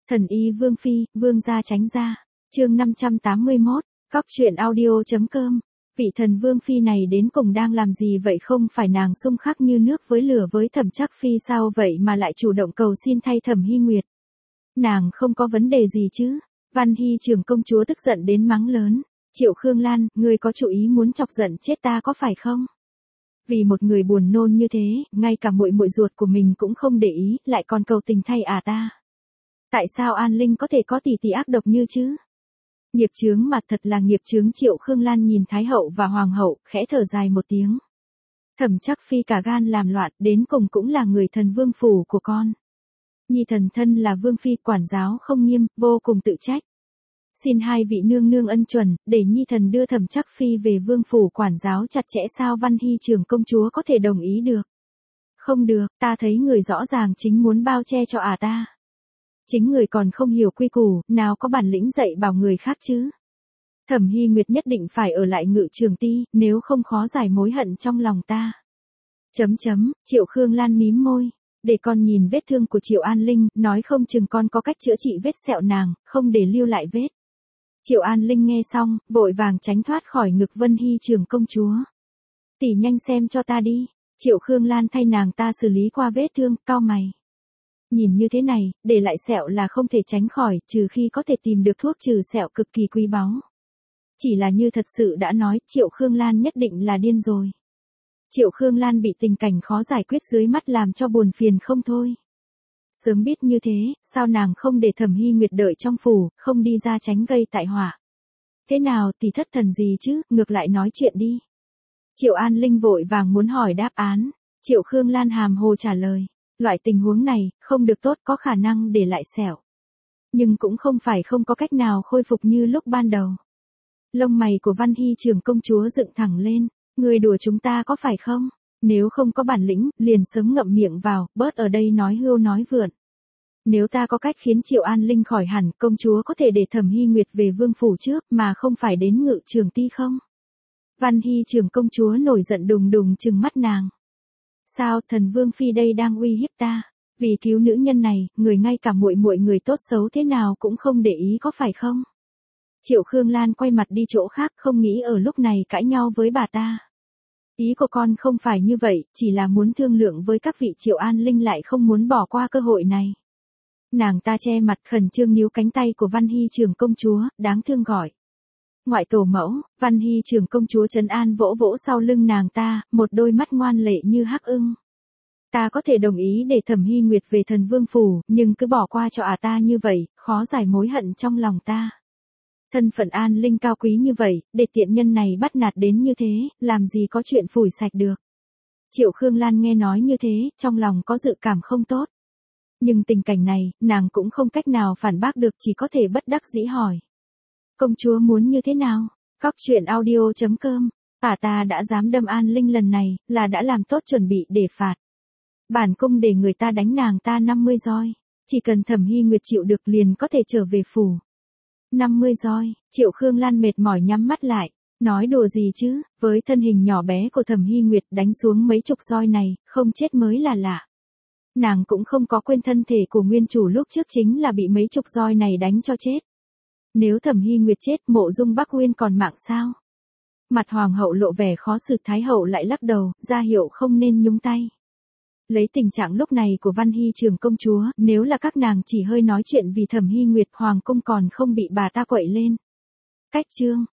Thần y Vương Phi, Vương gia tránh ra. Chương 581, Cóc truyện audio.com. Vị thần Vương Phi này đến cùng đang làm gì vậy, không phải nàng xung khắc như nước với lửa với Thẩm Trắc Phi sao vậy mà lại chủ động cầu xin thay Thẩm Hy Nguyệt. Nàng không có vấn đề gì chứ? Văn Hy trưởng công chúa tức giận đến mắng lớn. Triệu Khương Lan, ngươi có chủ ý muốn chọc giận chết ta có phải không? Vì một người buồn nôn như thế, ngay cả muội muội ruột của mình cũng không để ý, lại còn cầu tình thay ta. Tại sao An Linh có thể có tỷ tỷ ác độc như chứ? Nghiệp chướng mà thật là nghiệp chướng. Triệu Khương Lan nhìn Thái hậu và Hoàng hậu, khẽ thở dài một tiếng. Thẩm Trắc Phi cả gan làm loạn, đến cùng cũng là người thần vương phủ của con. Nhi thần thân là Vương Phi, quản giáo không nghiêm, vô cùng tự trách. Xin hai vị nương nương ân chuẩn, để Nhi thần đưa Thẩm Trắc Phi về vương phủ quản giáo chặt chẽ. Sao Văn Hy trưởng công chúa có thể đồng ý được? Không được, ta thấy người rõ ràng chính muốn bao che cho ta. Chính người còn không hiểu quy củ, nào có bản lĩnh dạy bảo người khác chứ. Thẩm Hy Nguyệt nhất định phải ở lại Ngự Trường Ti, nếu không khó giải mối hận trong lòng ta. Triệu Khương Lan mím môi. Để con nhìn vết thương của Triệu An Linh, nói không chừng con có cách chữa trị vết sẹo nàng, không để lưu lại vết. Triệu An Linh nghe xong, vội vàng tránh thoát khỏi ngực Vân Hy trưởng công chúa. Tỷ nhanh xem cho ta đi. Triệu Khương Lan thay nàng ta xử lý qua vết thương, cau mày. Nhìn như thế này, để lại sẹo là không thể tránh khỏi, trừ khi có thể tìm được thuốc trừ sẹo cực kỳ quý báu. Chỉ là như thật sự đã nói, Triệu Khương Lan nhất định là điên rồi. Triệu Khương Lan bị tình cảnh khó giải quyết dưới mắt làm cho buồn phiền không thôi. Sớm biết như thế, sao nàng không để Thẩm Hy Nguyệt đợi trong phủ, không đi ra tránh gây tai họa. Thế nào tỷ thất thần gì chứ, ngược lại nói chuyện đi. Triệu An Linh vội vàng muốn hỏi đáp án. Triệu Khương Lan hàm hồ trả lời. Loại tình huống này, không được tốt, có khả năng để lại sẹo. Nhưng cũng không phải không có cách nào khôi phục như lúc ban đầu. Lông mày của Văn Hy trưởng công chúa dựng thẳng lên. Người đùa chúng ta có phải không? Nếu không có bản lĩnh, liền sớm ngậm miệng vào, bớt ở đây nói hưu nói vượn. Nếu ta có cách khiến Triệu An Linh khỏi hẳn, công chúa có thể để Thẩm Hy Nguyệt về vương phủ trước mà không phải đến Ngự Trường Ti không? Văn Hy trưởng công chúa nổi giận đùng đùng trừng mắt nàng. Sao, thần Vương Phi đây đang uy hiếp ta? Vì cứu nữ nhân này, người ngay cả muội muội người tốt xấu thế nào cũng không để ý có phải không? Triệu Khương Lan quay mặt đi chỗ khác, không nghĩ ở lúc này cãi nhau với bà ta. Ý của con không phải như vậy, chỉ là muốn thương lượng với các vị. Triệu An Linh lại không muốn bỏ qua cơ hội này. Nàng ta che mặt khẩn trương níu cánh tay của Văn Hy trưởng công chúa, đáng thương gọi. Ngoại tổ mẫu. Văn Hy trưởng công chúa trấn an vỗ vỗ sau lưng nàng ta, một đôi mắt ngoan lệ như hắc ưng. Ta có thể đồng ý để Thẩm Hy Nguyệt về thần vương phủ, nhưng cứ bỏ qua cho ta như vậy, khó giải mối hận trong lòng ta. Thân phận An Linh cao quý như vậy, để tiện nhân này bắt nạt đến như thế, làm gì có chuyện phủi sạch được. Triệu Khương Lan nghe nói như thế, trong lòng có dự cảm không tốt. Nhưng tình cảnh này, nàng cũng không cách nào phản bác được, chỉ có thể bất đắc dĩ hỏi. Công chúa muốn như thế nào? Cóc truyện audio.com. Ta đã dám đâm An Linh lần này, là đã làm tốt chuẩn bị để phạt. Bản cung để người ta đánh nàng ta 50 roi. Chỉ cần Thẩm Hy Nguyệt chịu được liền có thể trở về phủ. 50 roi. Triệu Khương Lan mệt mỏi nhắm mắt lại. Nói đùa gì chứ, với thân hình nhỏ bé của Thẩm Hy Nguyệt đánh xuống mấy chục roi này, không chết mới là lạ. Nàng cũng không có quên thân thể của nguyên chủ lúc trước chính là bị mấy chục roi này đánh cho chết. Nếu Thẩm Hy Nguyệt chết, Mộ Dung Bắc Uyên còn mạng sao? Mặt hoàng hậu lộ vẻ khó xử, Thái hậu lại lắc đầu, ra hiệu không nên nhúng tay. Lấy tình trạng lúc này của Văn Hy trưởng công chúa, nếu là các nàng chỉ hơi nói chuyện vì Thẩm Hy Nguyệt, hoàng cung còn không bị bà ta quậy lên. Cách chương